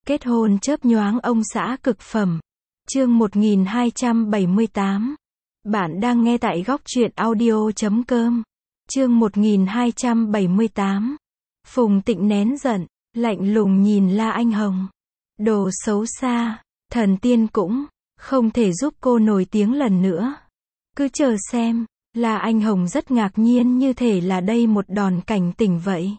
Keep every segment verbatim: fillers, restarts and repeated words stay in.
Kết hôn chớp nhoáng ông xã cực phẩm. Chương một nghìn hai trăm bảy mươi tám. Bạn đang nghe tại góc truyện audio chấm com. Chương một nghìn hai trăm bảy mươi tám. Phùng Tịnh nén giận, lạnh lùng nhìn La Anh Hồng. Đồ xấu xa, thần tiên cũng không thể giúp cô nổi tiếng lần nữa. Cứ chờ xem. La Anh Hồng rất ngạc nhiên, như thể là đây một đòn cảnh tỉnh vậy.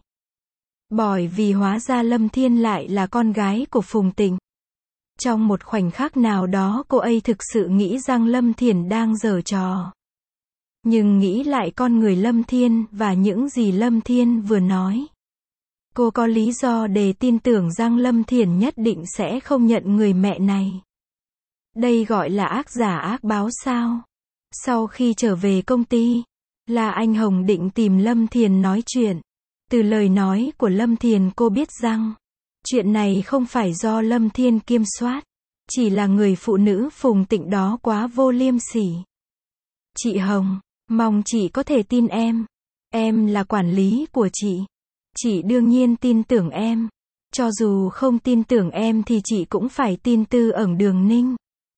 Bởi vì hóa ra Lâm Thiên lại là con gái của Phùng Tịnh. Trong một khoảnh khắc nào đó cô ấy thực sự nghĩ rằng Lâm Thiển đang giở trò. Nhưng nghĩ lại con người Lâm Thiên và những gì Lâm Thiên vừa nói, cô có lý do để tin tưởng rằng Lâm Thiển nhất định sẽ không nhận người mẹ này. Đây gọi là ác giả ác báo sao? Sau khi trở về công ty, La Anh Hồng định tìm Lâm Thiển nói chuyện. Từ lời nói của Lâm Thiển cô biết rằng chuyện này không phải do Lâm Thiên kiểm soát, chỉ là người phụ nữ Phùng Tịnh đó quá vô liêm sỉ. Chị Hồng, mong chị có thể tin em. Em là quản lý của chị. Chị đương nhiên tin tưởng em. Cho dù không tin tưởng em thì chị cũng phải tin Tư ẩn Đường Ninh.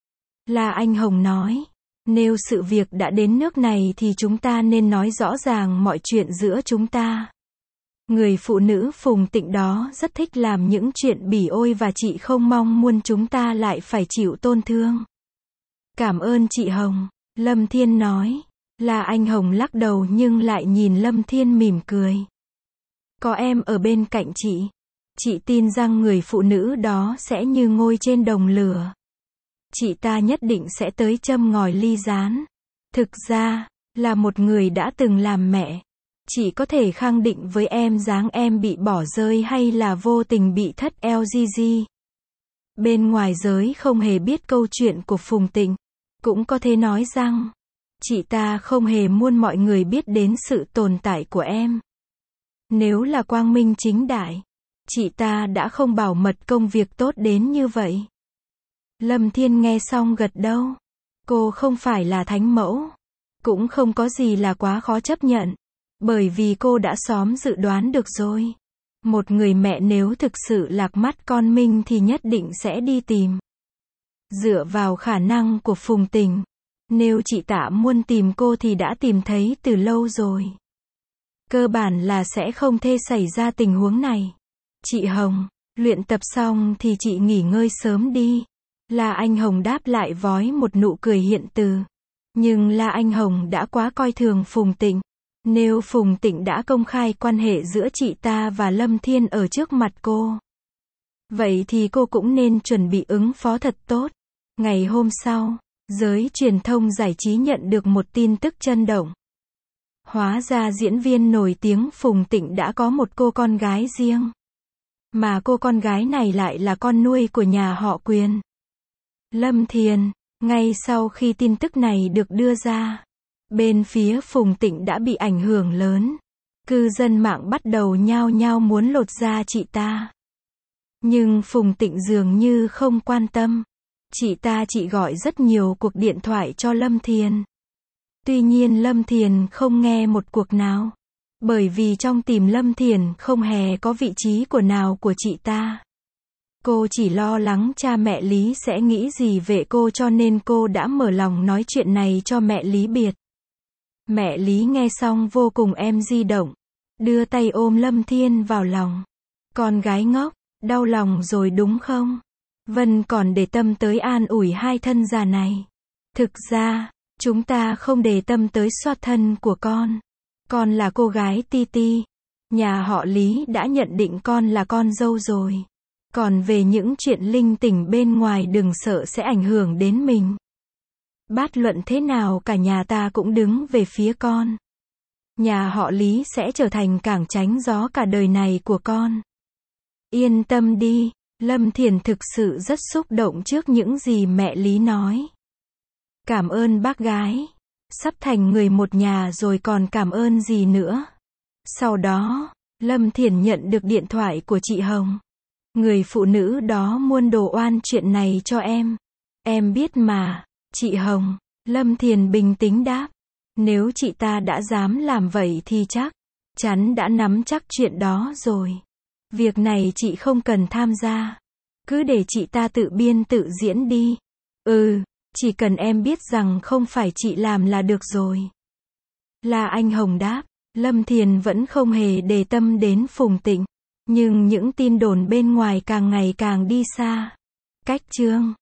La Anh Hồng nói, nếu sự việc đã đến nước này thì chúng ta nên nói rõ ràng mọi chuyện giữa chúng ta. Người phụ nữ Phùng Tịnh đó rất thích làm những chuyện bỉ ôi và chị không mong muốn chúng ta lại phải chịu tổn thương. Cảm ơn chị Hồng, Lâm Thiên nói. La Anh Hồng lắc đầu nhưng lại nhìn Lâm Thiên mỉm cười. Có em ở bên cạnh chị, chị tin rằng người phụ nữ đó sẽ như ngôi trên đồng lửa. Chị ta nhất định sẽ tới châm ngòi ly gián. Thực ra, là một người đã từng làm mẹ, chị có thể khẳng định với em rằng em bị bỏ rơi hay là vô tình bị thất lờ giê giê. Bên ngoài giới không hề biết câu chuyện của Phùng Tịnh. Cũng có thể nói rằng, chị ta không hề muốn mọi người biết đến sự tồn tại của em. Nếu là quang minh chính đại, chị ta đã không bảo mật công việc tốt đến như vậy. Lâm Thiên nghe xong gật đầu. Cô không phải là thánh mẫu. Cũng không có gì là quá khó chấp nhận. Bởi vì cô đã xóm dự đoán được rồi. Một người mẹ nếu thực sự lạc mắt con mình thì nhất định sẽ đi tìm. Dựa vào khả năng của Phùng Tịnh, nếu chị Tạ muốn tìm cô thì đã tìm thấy từ lâu rồi. Cơ bản là sẽ không thể xảy ra tình huống này. Chị Hồng, luyện tập xong thì chị nghỉ ngơi sớm đi. La Anh Hồng đáp lại với một nụ cười hiện từ. Nhưng La Anh Hồng đã quá coi thường Phùng Tịnh. Nếu Phùng Tịnh đã công khai quan hệ giữa chị ta và Lâm Thiên ở trước mặt cô, vậy thì cô cũng nên chuẩn bị ứng phó thật tốt. Ngày hôm sau, giới truyền thông giải trí nhận được một tin tức chấn động. Hóa ra diễn viên nổi tiếng Phùng Tịnh đã có một cô con gái riêng. Mà cô con gái này lại là con nuôi của nhà họ Quyền, Lâm Thiền. Ngay sau khi tin tức này được đưa ra, bên phía Phùng Tịnh đã bị ảnh hưởng lớn. Cư dân mạng bắt đầu nhao nhao muốn lột da chị ta. Nhưng Phùng Tịnh dường như không quan tâm. Chị ta chỉ gọi rất nhiều cuộc điện thoại cho Lâm Thiền. Tuy nhiên Lâm Thiền không nghe một cuộc nào. Bởi vì trong tim Lâm Thiền không hề có vị trí của nào của chị ta. Cô chỉ lo lắng cha mẹ Lý sẽ nghĩ gì về cô cho nên cô đã mở lòng nói chuyện này cho mẹ Lý biết. Mẹ Lý nghe xong vô cùng em di động. Đưa tay ôm Lâm Thiên vào lòng. Con gái ngốc, đau lòng rồi đúng không? Vân còn để tâm tới an ủi hai thân già này. Thực ra, chúng ta không để tâm tới xuất thân của con. Con là cô gái Ti Ti. Nhà họ Lý đã nhận định con là con dâu rồi. Còn về những chuyện linh tinh bên ngoài đừng sợ sẽ ảnh hưởng đến mình. Bát luận thế nào cả nhà ta cũng đứng về phía con. Nhà họ Lý sẽ trở thành cảng tránh gió cả đời này của con. Yên tâm đi, Lâm Thiền thực sự rất xúc động trước những gì mẹ Lý nói. Cảm ơn bác gái. Sắp thành người một nhà rồi còn cảm ơn gì nữa. Sau đó, Lâm Thiền nhận được điện thoại của chị Hồng. Người phụ nữ đó muốn đổ oan chuyện này cho em. Em biết mà, chị Hồng. Lâm Thiền bình tĩnh đáp. Nếu chị ta đã dám làm vậy thì chắc chắn đã nắm chắc chuyện đó rồi. Việc này chị không cần tham gia. Cứ để chị ta tự biên tự diễn đi. Ừ, chỉ cần em biết rằng không phải chị làm là được rồi. La Anh Hồng đáp. Lâm Thiền vẫn không hề để tâm đến Phùng Tịnh. Nhưng những tin đồn bên ngoài càng ngày càng đi xa. Cách chương